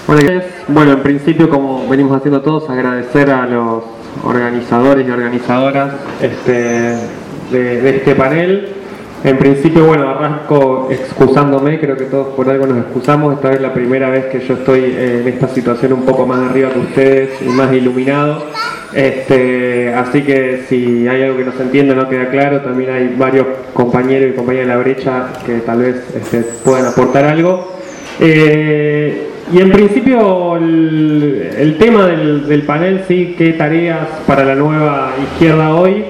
Bueno, en principio, como venimos haciendo todos, agradecer a los organizadores y organizadoras de este panel. En principio, bueno, arranco excusándome, creo que todos por algo nos excusamos. Esta vez es la primera vez que yo estoy en esta situación un poco más arriba que ustedes y más iluminado. Así que si hay algo que no se entiende, no queda claro, también hay varios compañeros y compañeras de la brecha que tal vez puedan aportar algo. Y en principio el tema del panel, sí, qué tareas para la nueva izquierda hoy,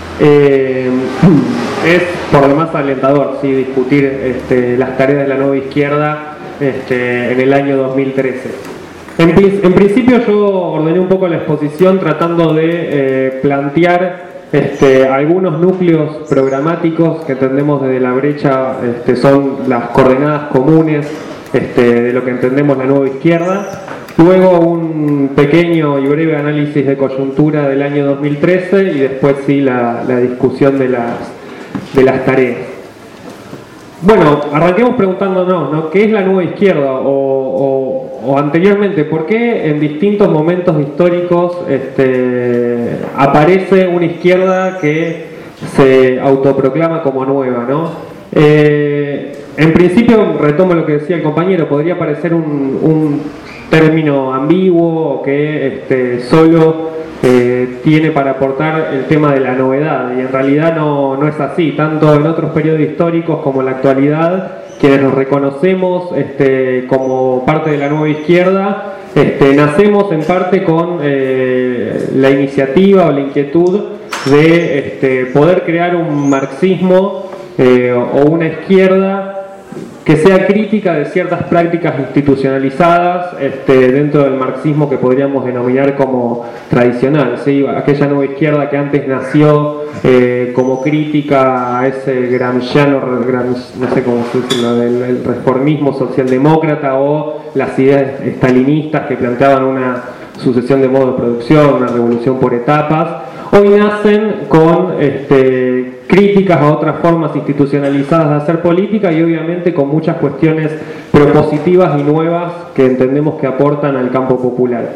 es por lo más alentador, sí, discutir las tareas de la nueva izquierda en el año 2013. En principio yo ordené un poco la exposición tratando de plantear algunos núcleos programáticos que entendemos desde la brecha son las coordenadas comunes de lo que entendemos la nueva izquierda. Luego un pequeño y breve análisis de coyuntura del año 2013 y después sí la discusión de las tareas. Bueno, arranquemos preguntándonos, ¿no? ¿Qué es la nueva izquierda? O anteriormente, ¿por qué en distintos momentos históricos aparece una izquierda que se autoproclama como nueva, ¿no? En principio, retomo lo que decía el compañero, podría parecer un término ambiguo que solo tiene para aportar el tema de la novedad, y en realidad no es así. Tanto en otros periodos históricos como en la actualidad, quienes nos reconocemos como parte de la nueva izquierda, nacemos en parte con la iniciativa o la inquietud de poder crear un marxismo o una izquierda que sea crítica de ciertas prácticas institucionalizadas dentro del marxismo que podríamos denominar como tradicional, ¿sí? Aquella nueva izquierda que antes nació como crítica a ese gramsciano, no sé cómo decirlo, del reformismo socialdemócrata, o las ideas estalinistas que planteaban una sucesión de modos de producción, una revolución por etapas. Hoy nacen con críticas a otras formas institucionalizadas de hacer política y obviamente con muchas cuestiones propositivas y nuevas que entendemos que aportan al campo popular.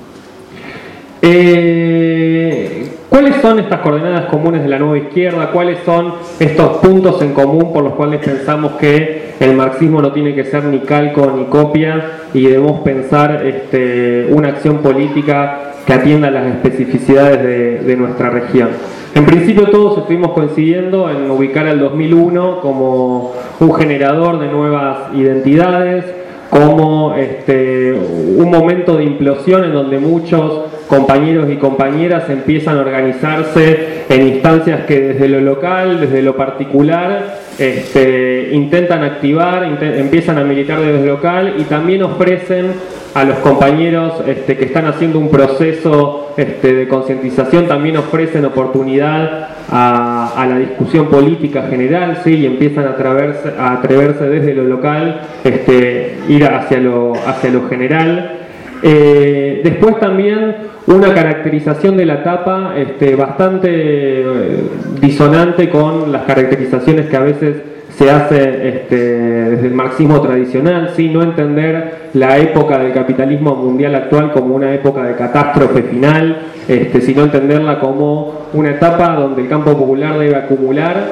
¿Cuáles son estas coordenadas comunes de la nueva izquierda? ¿Cuáles son estos puntos en común por los cuales pensamos que el marxismo no tiene que ser ni calco ni copia y debemos pensar una acción política que atienda a las especificidades de nuestra región? En principio todos estuvimos coincidiendo en ubicar al 2001 como un generador de nuevas identidades, como un momento de implosión en donde muchos compañeros y compañeras empiezan a organizarse en instancias que desde lo local, desde lo particular, intentan activar, empiezan a militar desde lo local y también ofrecen a los compañeros que están haciendo un proceso de concientización, también ofrecen oportunidad a la discusión política general, ¿sí? Y empiezan a atreverse desde lo local, ir hacia lo general. Después también una caracterización de la etapa bastante disonante con las caracterizaciones que a veces se hace desde el marxismo tradicional, ¿sí? No entender la época del capitalismo mundial actual como una época de catástrofe final, sino entenderla como una etapa donde el campo popular debe acumular,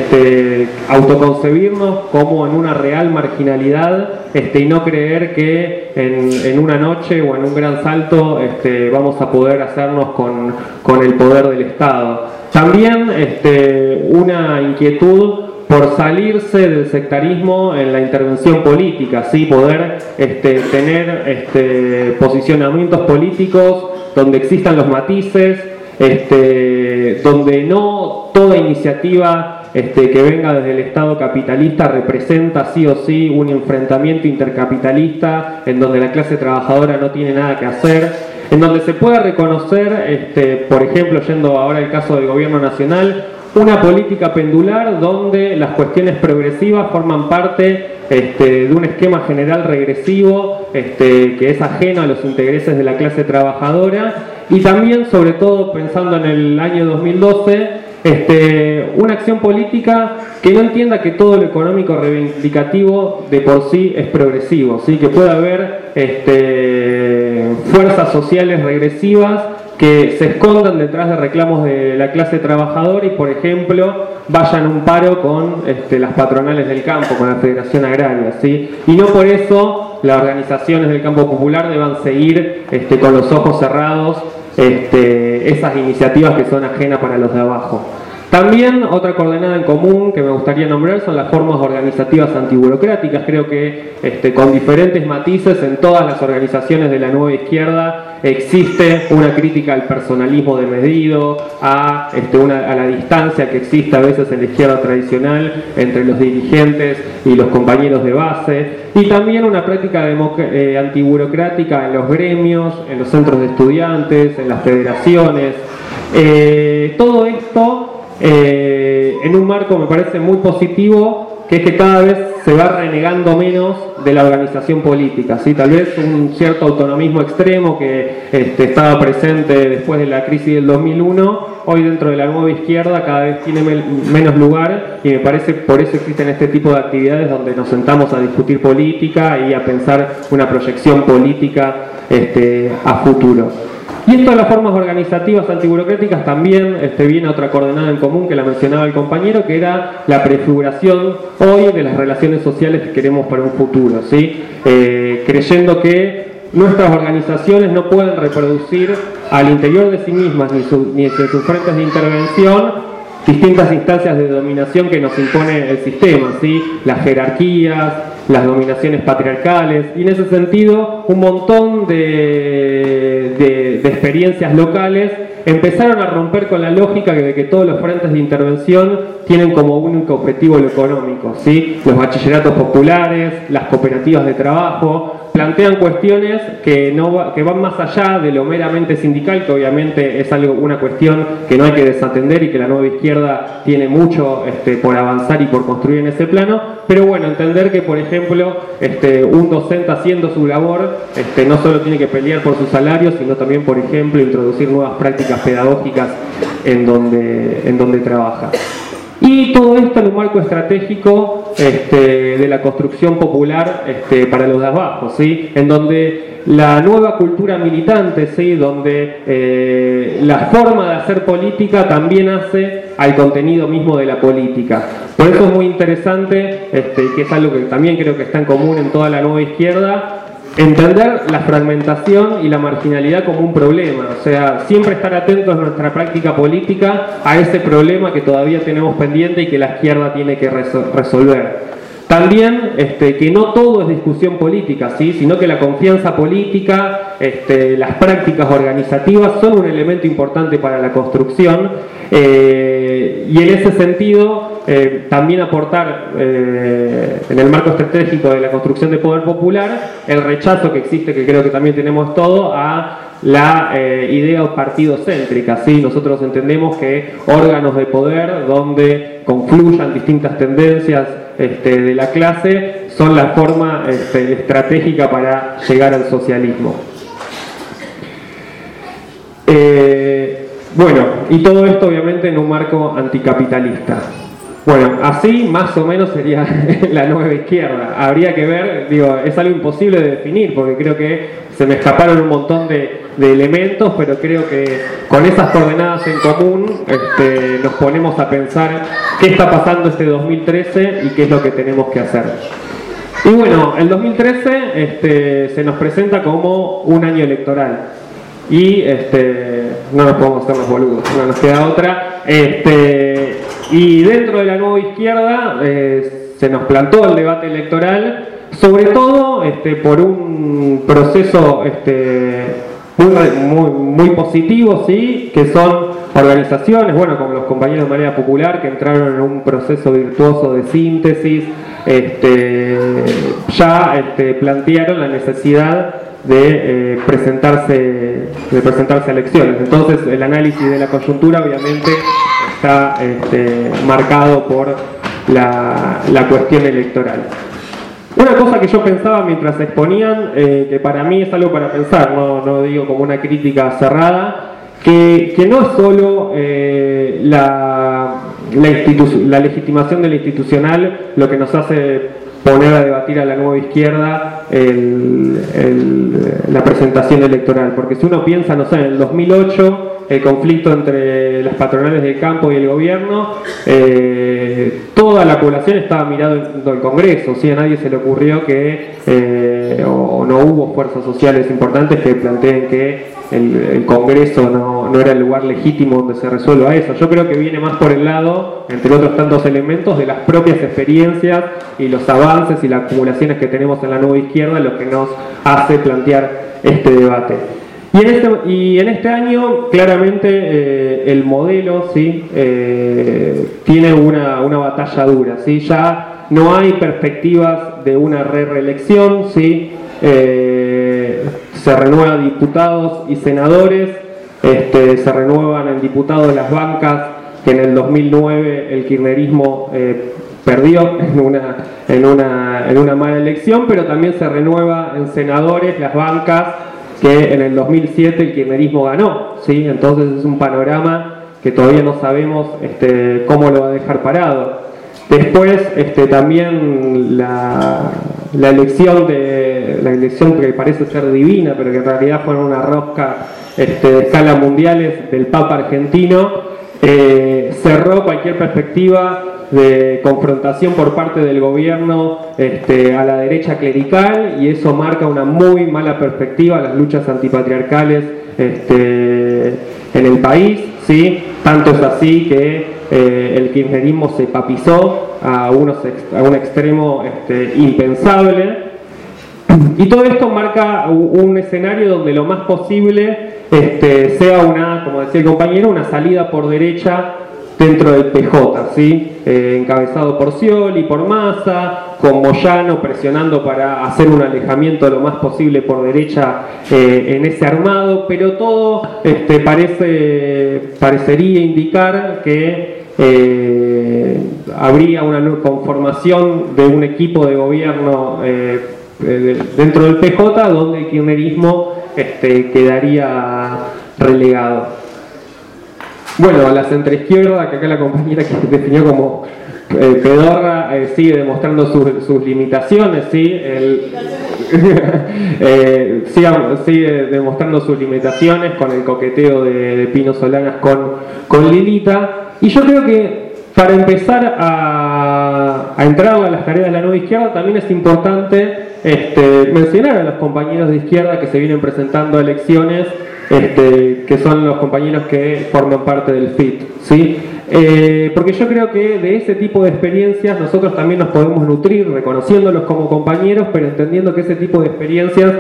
autoconcebirnos como en una real marginalidad, y no creer que en una noche o en un gran salto vamos a poder hacernos con el poder del Estado. También una inquietud por salirse del sectarismo en la intervención política, ¿sí? Poder tener posicionamientos políticos donde existan los matices, donde no toda iniciativa que venga desde el Estado capitalista representa sí o sí un enfrentamiento intercapitalista en donde la clase trabajadora no tiene nada que hacer, en donde se pueda reconocer, por ejemplo, yendo ahora al caso del gobierno nacional, una política pendular donde las cuestiones progresivas forman parte de un esquema general regresivo que es ajeno a los intereses de la clase trabajadora, y también, sobre todo pensando en el año 2012, una acción política que no entienda que todo lo económico reivindicativo de por sí es progresivo, ¿sí? Que pueda haber fuerzas sociales regresivas que se escondan detrás de reclamos de la clase trabajadora y, por ejemplo, vayan a un paro con las patronales del campo, con la Federación Agraria, ¿sí? Y no por eso las organizaciones del campo popular deban seguir con los ojos cerrados esas iniciativas que son ajenas para los de abajo. También otra coordenada en común que me gustaría nombrar son las formas organizativas antiburocráticas. Creo que con diferentes matices en todas las organizaciones de la nueva izquierda existe una crítica al personalismo desmedido, a la distancia que existe a veces en la izquierda tradicional entre los dirigentes y los compañeros de base, y también una práctica antiburocrática en los gremios, en los centros de estudiantes, en las federaciones. Todo esto en un marco me parece muy positivo, que es que cada vez se va renegando menos de la organización política, ¿sí? Tal vez un cierto autonomismo extremo que estaba presente después de la crisis del 2001, hoy dentro de la nueva izquierda cada vez tiene menos lugar, y me parece por eso existen este tipo de actividades donde nos sentamos a discutir política y a pensar una proyección política a futuro. Y esto de las formas organizativas antiburocráticas también viene otra coordenada en común que la mencionaba el compañero, que era la prefiguración hoy de las relaciones sociales que queremos para un futuro, ¿sí? Creyendo que nuestras organizaciones no pueden reproducir al interior de sí mismas ni de sus frentes de intervención distintas instancias de dominación que nos impone el sistema, ¿sí? Las jerarquías, las dominaciones patriarcales, y en ese sentido un montón de experiencias locales empezaron a romper con la lógica de que todos los frentes de intervención tienen como único objetivo lo económico, ¿sí? Los bachilleratos populares, las cooperativas de trabajo, plantean cuestiones que van más allá de lo meramente sindical, que obviamente es una cuestión que no hay que desatender y que la nueva izquierda tiene mucho por avanzar y por construir en ese plano, pero bueno, entender que, por ejemplo, un docente haciendo su labor no solo tiene que pelear por su salario, sino también, por ejemplo, introducir nuevas prácticas pedagógicas en donde trabaja. Y todo esto en un marco estratégico de la construcción popular para los de abajo, ¿sí? En donde la nueva cultura militante, ¿sí? Donde la forma de hacer política también hace al contenido mismo de la política. Por eso es muy interesante, que es algo que también creo que está en común en toda la nueva izquierda, entender la fragmentación y la marginalidad como un problema, o sea, siempre estar atentos en nuestra práctica política a ese problema que todavía tenemos pendiente y que la izquierda tiene que resolver. También que no todo es discusión política, ¿sí? Sino que la confianza política, las prácticas organizativas son un elemento importante para la construcción, y en ese sentido también aportar en el marco estratégico de la construcción de poder popular el rechazo que existe, que creo que también tenemos todo, a la idea partidocéntrica, ¿sí? Nosotros entendemos que órganos de poder donde confluyan distintas tendencias de la clase son la forma estratégica para llegar al socialismo. Bueno, y todo esto obviamente en un marco anticapitalista. Bueno, así más o menos sería la nueva izquierda. Habría que ver, es algo imposible de definir, porque creo que se me escaparon un montón de elementos, pero creo que con esas coordenadas en común nos ponemos a pensar qué está pasando este 2013 y qué es lo que tenemos que hacer. Y bueno, el 2013 se nos presenta como un año electoral. Y no nos podemos hacer los boludos, no nos queda otra. Y dentro de la nueva izquierda se nos plantó el debate electoral, sobre todo por un proceso muy positivo, ¿sí? Que son organizaciones, bueno, como los compañeros de Marea Popular, que entraron en un proceso virtuoso de síntesis, ya plantearon la necesidad de presentarse a elecciones. Entonces el análisis de la coyuntura obviamente está marcado por la cuestión electoral. Una cosa que yo pensaba mientras exponían, que para mí es algo para pensar, no digo como una crítica cerrada, que no es solo la legitimación de la institucional lo que nos hace poner a debatir a la nueva izquierda la presentación electoral, porque si uno piensa, no sé, en el 2008, el conflicto entre las patronales del campo y el gobierno, toda la población estaba mirando el Congreso, ¿sí? A nadie se le ocurrió que, o no hubo fuerzas sociales importantes que planteen que el Congreso no era el lugar legítimo donde se resuelva eso. Yo creo que viene más por el lado, entre otros tantos elementos, de las propias experiencias y los avances y las acumulaciones que tenemos en la nueva izquierda, lo que nos hace plantear este debate. Y en este año, claramente, el modelo, ¿sí? Tiene una batalla dura, ¿sí? Ya no hay perspectivas de una reelección, ¿sí? Se renuevan diputados y senadores, se renuevan en diputados las bancas que en el 2009 el kirchnerismo perdió en una mala elección, pero también se renueva en senadores las bancas que en el 2007 el kirchnerismo ganó, ¿sí? Entonces es un panorama que todavía no sabemos cómo lo va a dejar parado. Después también la elección que parece ser divina, pero que en realidad fue una rosca de escala mundiales del Papa argentino, cerró cualquier perspectiva de confrontación por parte del gobierno a la derecha clerical, y eso marca una muy mala perspectiva a las luchas antipatriarcales en el país, ¿sí? Tanto es así que el kirchnerismo se papizó a un extremo impensable, y todo esto marca un escenario donde lo más posible sea como decía el compañero, una salida por derecha dentro del PJ, ¿sí? Encabezado por Scioli, por Massa, con Moyano presionando para hacer un alejamiento lo más posible por derecha en ese armado, pero todo parecería indicar que habría una conformación de un equipo de gobierno dentro del PJ, donde el kirchnerismo quedaría relegado. Bueno, la centroizquierda, que acá la compañera que definió como pedorra, sigue demostrando sus limitaciones, ¿sí? Sigue demostrando sus limitaciones con el coqueteo de Pino Solanas con Lilita, y yo creo que para empezar a entrar a las tareas de la nueva izquierda también es importante mencionar a los compañeros de izquierda que se vienen presentando a elecciones, que son los compañeros que forman parte del FIT, ¿sí? Porque yo creo que de ese tipo de experiencias nosotros también nos podemos nutrir, reconociéndolos como compañeros, pero entendiendo que ese tipo de experiencias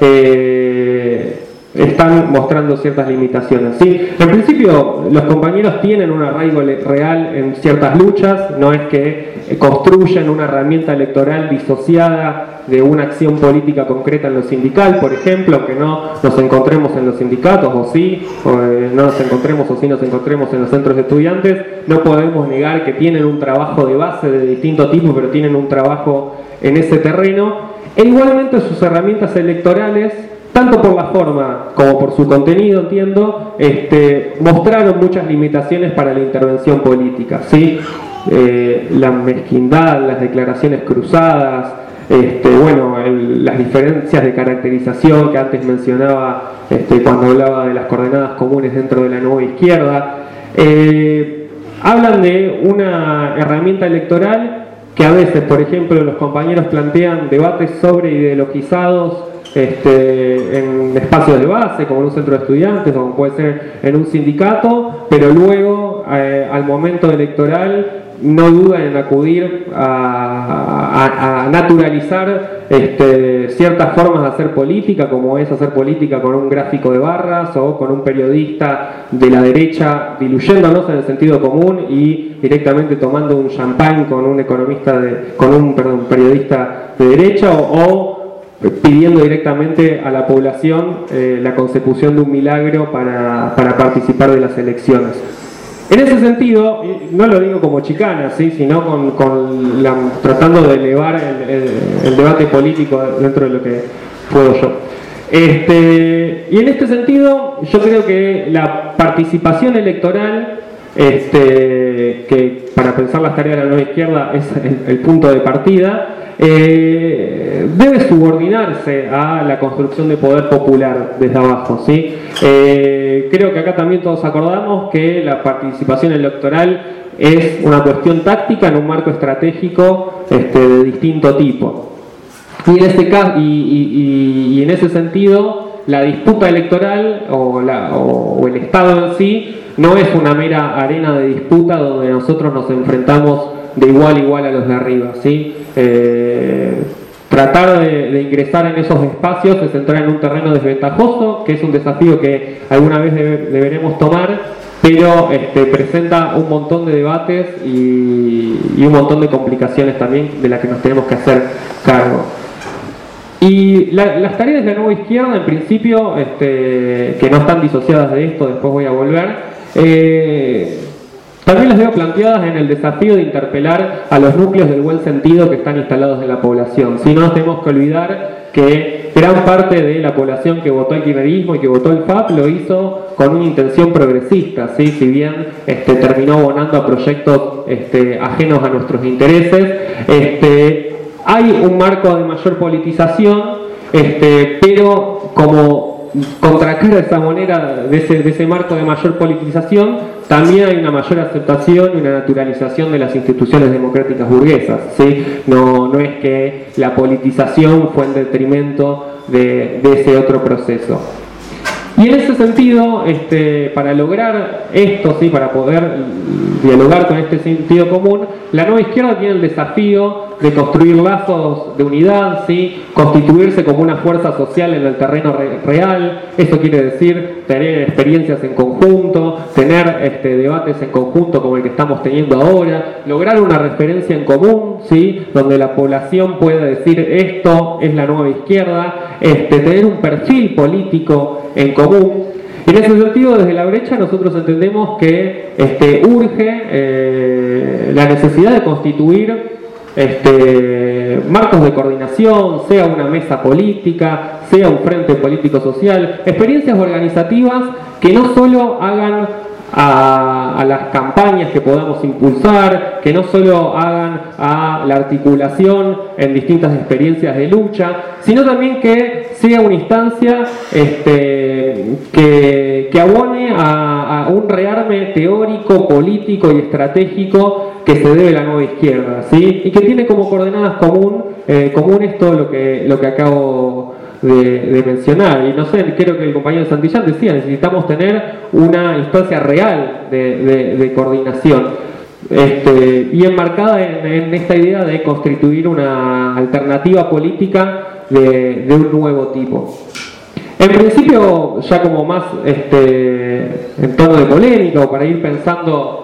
están mostrando ciertas limitaciones, ¿sí? En principio, los compañeros tienen un arraigo real en ciertas luchas, no es que construyen una herramienta electoral disociada de una acción política concreta en lo sindical, por ejemplo, que no nos encontremos en los sindicatos, o sí, no nos encontremos, o sí nos encontremos en los centros de estudiantes. No podemos negar que tienen un trabajo de base de distinto tipo, pero tienen un trabajo en ese terreno. E igualmente sus herramientas electorales, tanto por la forma como por su contenido, entiendo, mostraron muchas limitaciones para la intervención política, ¿sí? La mezquindad, las declaraciones cruzadas, las diferencias de caracterización que antes mencionaba cuando hablaba de las coordenadas comunes dentro de la nueva izquierda, hablan de una herramienta electoral que a veces, por ejemplo, los compañeros plantean debates sobre ideologizados en espacios de base, como en un centro de estudiantes, o como puede ser en un sindicato, pero luego, al momento electoral, no dudan en acudir a naturalizar ciertas formas de hacer política, como es hacer política con un gráfico de barras o con un periodista de la derecha, diluyéndonos en el sentido común y directamente tomando un champán con un periodista de derecha, o pidiendo directamente a la población la consecución de un milagro para participar de las elecciones. En ese sentido, no lo digo como chicana, ¿sí? Sino tratando de elevar el debate político dentro de lo que puedo yo. Y en este sentido, yo creo que la participación electoral, que para pensar las tareas de la nueva izquierda es el punto de partida, debe subordinarse a la construcción de poder popular desde abajo, ¿sí? Creo que acá también todos acordamos que la participación electoral es una cuestión táctica en un marco estratégico de distinto tipo. Y en este caso, y en ese sentido, la disputa electoral o el Estado en sí no es una mera arena de disputa donde nosotros nos enfrentamos de igual a igual a los de arriba, ¿sí? Tratar de ingresar en esos espacios es entrar en un terreno desventajoso, que es un desafío que alguna vez deberemos tomar, pero presenta un montón de debates y un montón de complicaciones también de las que nos tenemos que hacer cargo. Y las tareas de la nueva izquierda, en principio, que no están disociadas de esto, después voy a volver, también las veo planteadas en el desafío de interpelar a los núcleos del buen sentido que están instalados en la población. Si no nos tenemos que olvidar que gran parte de la población que votó el kirchnerismo y que votó el FAP lo hizo con una intención progresista, ¿sí? Si bien terminó abonando a proyectos ajenos a nuestros intereses, hay un marco de mayor politización, pero como contracara de esa manera, de ese marco de mayor politización, también hay una mayor aceptación y una naturalización de las instituciones democráticas burguesas, ¿sí? No es que la politización fue en detrimento de ese otro proceso. Y en ese sentido, para lograr esto, ¿sí? Para poder dialogar con este sentido común, la nueva izquierda tiene el desafío de construir lazos de unidad, ¿sí? Constituirse como una fuerza social en el terreno real. Eso quiere decir tener experiencias en conjunto, tener debates en conjunto como el que estamos teniendo ahora, lograr una referencia en común, ¿sí? Donde la población pueda decir esto es la nueva izquierda, tener un perfil político en común. En ese sentido, desde la brecha nosotros entendemos que urge la necesidad de constituir marcos de coordinación, sea una mesa política, sea un frente político social, experiencias organizativas que no solo hagan a las campañas que podamos impulsar, que no solo hagan a la articulación en distintas experiencias de lucha, sino también que sea una instancia que abone a un rearme teórico, político y estratégico que se debe a la nueva izquierda, ¿sí? Y que tiene como coordenadas comunes todo lo que acabo de mencionar. Y no sé, creo que el compañero Santillán decía, necesitamos tener una instancia real de coordinación y enmarcada en esta idea de constituir una alternativa política de un nuevo tipo. En principio, ya como más en tono de polémica o para ir pensando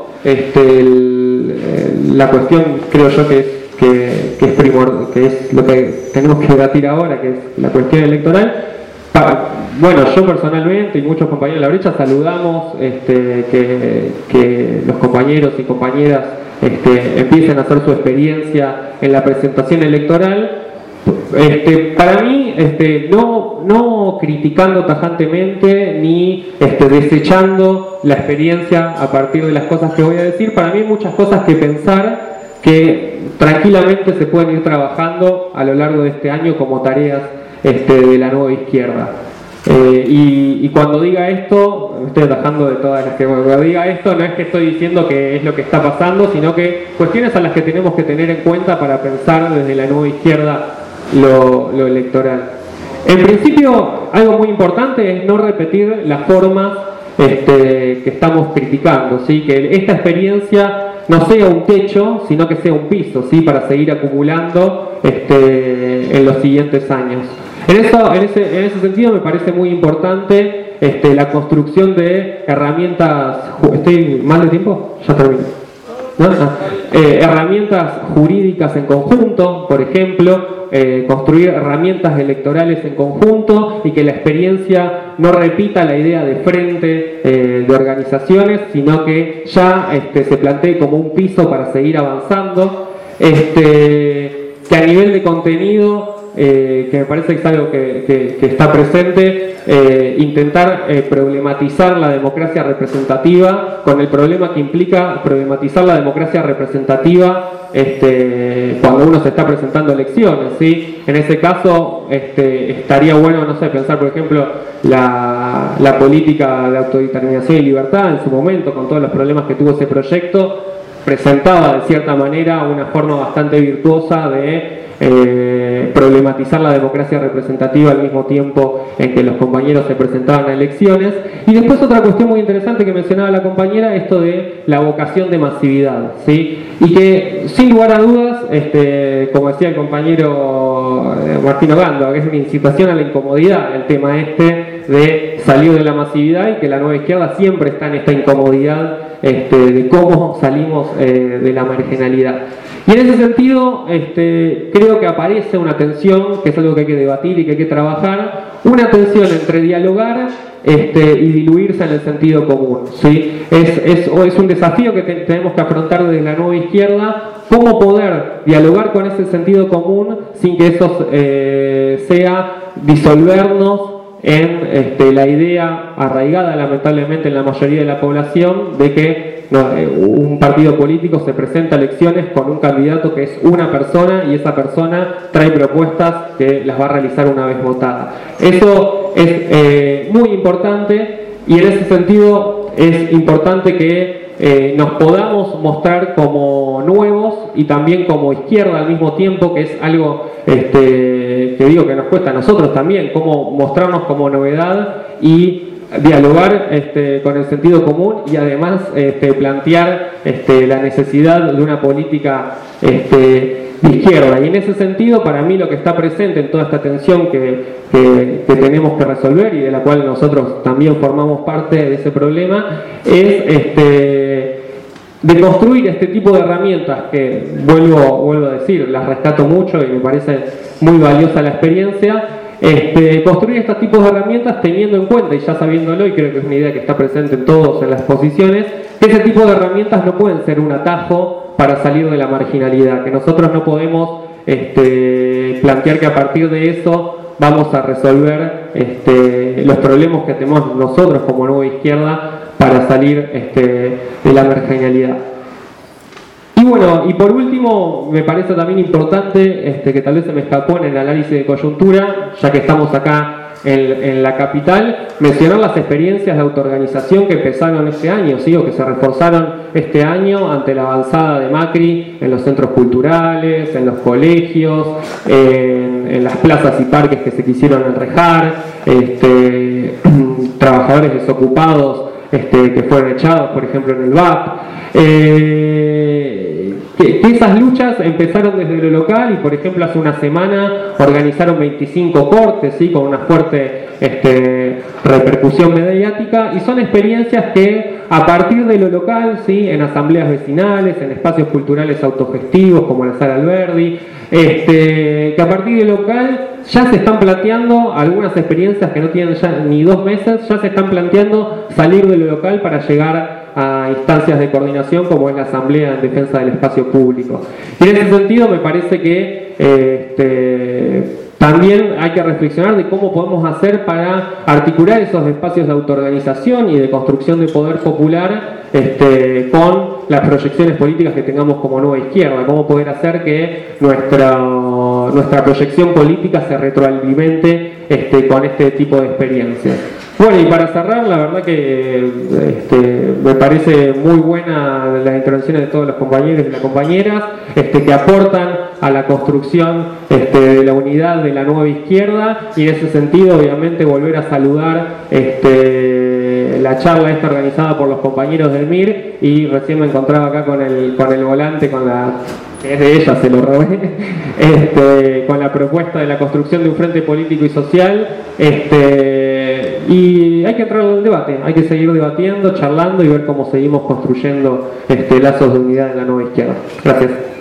la cuestión, creo yo que es lo que tenemos que debatir ahora, que es la cuestión electoral. Bueno, yo personalmente y muchos compañeros de la brecha saludamos que los compañeros y compañeras empiecen a hacer su experiencia en la presentación electoral. Para mí, no criticando tajantemente ni desechando la experiencia a partir de las cosas que voy a decir, para mí hay muchas cosas que pensar que tranquilamente se pueden ir trabajando a lo largo de este año como tareas de la nueva izquierda. Y cuando diga esto, me estoy atajando de todas las que cuando diga esto, no es que estoy diciendo que es lo que está pasando, sino que cuestiones a las que tenemos que tener en cuenta para pensar desde la nueva izquierda lo electoral. En principio, algo muy importante es no repetir las formas que estamos criticando, ¿sí? Que esta experiencia no sea un techo, sino que sea un piso, ¿sí? Para seguir acumulando en los siguientes años. En ese sentido me parece muy importante la construcción de herramientas. ¿Estoy mal de tiempo? Ya termino. ¿No? Herramientas jurídicas en conjunto, por ejemplo, construir herramientas electorales en conjunto y que la experiencia no repita la idea de frente de organizaciones, sino que ya se plantee como un piso para seguir avanzando, que a nivel de contenido que me parece que es algo que está presente, intentar problematizar la democracia representativa con el problema que implica problematizar la democracia representativa cuando uno se está presentando a elecciones, ¿sí? En ese caso estaría bueno, no sé, pensar por ejemplo la política de autodeterminación y libertad en su momento, con todos los problemas que tuvo ese proyecto, presentaba de cierta manera una forma bastante virtuosa de problematizar la democracia representativa al mismo tiempo en que los compañeros se presentaban a elecciones. Y después otra cuestión muy interesante que mencionaba la compañera, esto de la vocación de masividad, ¿sí? Y que sin lugar a dudas, como decía el compañero Martín Ogando, que es una incitación a la incomodidad el tema de salir de la masividad, y que la nueva izquierda siempre está en esta incomodidad de cómo salimos de la marginalidad. Y en ese sentido, creo que aparece una tensión, que es algo que hay que debatir y que hay que trabajar, una tensión entre dialogar y diluirse en el sentido común, ¿sí? Es un desafío que tenemos que afrontar desde la nueva izquierda, cómo poder dialogar con ese sentido común sin que eso sea disolvernos en la idea arraigada lamentablemente en la mayoría de la población de que un partido político se presenta a elecciones con un candidato que es una persona y esa persona trae propuestas que las va a realizar una vez votada. Eso es muy importante, y en ese sentido es importante que nos podamos mostrar como nuevos y también como izquierda al mismo tiempo, que es algo que digo que nos cuesta a nosotros también, cómo mostrarnos como novedad y dialogar con el sentido común, y además plantear la necesidad de una política de izquierda. Y en ese sentido, para mí lo que está presente en toda esta tensión que tenemos que resolver, y de la cual nosotros también formamos parte de ese problema, es de construir este tipo de herramientas que, vuelvo a decir, las rescato mucho y me parece muy valiosa la experiencia. Construir estos tipos de herramientas teniendo en cuenta, y ya sabiéndolo, y creo que es una idea que está presente en todos en las posiciones, que ese tipo de herramientas no pueden ser un atajo para salir de la marginalidad, que nosotros no podemos plantear que a partir de eso vamos a resolver los problemas que tenemos nosotros como nueva izquierda para salir de la marginalidad. Y bueno, y por último, me parece también importante, que tal vez se me escapó en el análisis de coyuntura, ya que estamos acá en la capital, mencionar las experiencias de autoorganización que empezaron este año, ¿sí? O que se reforzaron este año ante la avanzada de Macri en los centros culturales, en los colegios, en las plazas y parques que se quisieron enrejar, trabajadores desocupados que fueron echados, por ejemplo, en el VAP. Que esas luchas empezaron desde lo local, y por ejemplo hace una semana organizaron 25 cortes, ¿sí? Con una fuerte repercusión mediática, y son experiencias que a partir de lo local, ¿sí? En asambleas vecinales, en espacios culturales autogestivos como la Sala Alberdi, que a partir de lo local ya se están planteando algunas experiencias que no tienen ya ni 2 meses, ya se están planteando salir de lo local para llegar a instancias de coordinación como es la Asamblea en Defensa del Espacio Público. Y en ese sentido me parece que también hay que reflexionar de cómo podemos hacer para articular esos espacios de autoorganización y de construcción de poder popular con las proyecciones políticas que tengamos como nueva izquierda, cómo poder hacer que nuestra proyección política se retroalimente con este tipo de experiencias. Bueno, y para cerrar, la verdad que me parece muy buena las intervenciones de todos los compañeros y las compañeras que aportan a la construcción de la unidad de la nueva izquierda, y en ese sentido obviamente volver a saludar la charla esta organizada por los compañeros del MIR, y recién me encontraba acá con el volante, que es de ella, se lo robé, con la propuesta de la construcción de un frente político y social, y hay que entrar en el debate, hay que seguir debatiendo, charlando y ver cómo seguimos construyendo lazos de unidad en la nueva izquierda. Gracias.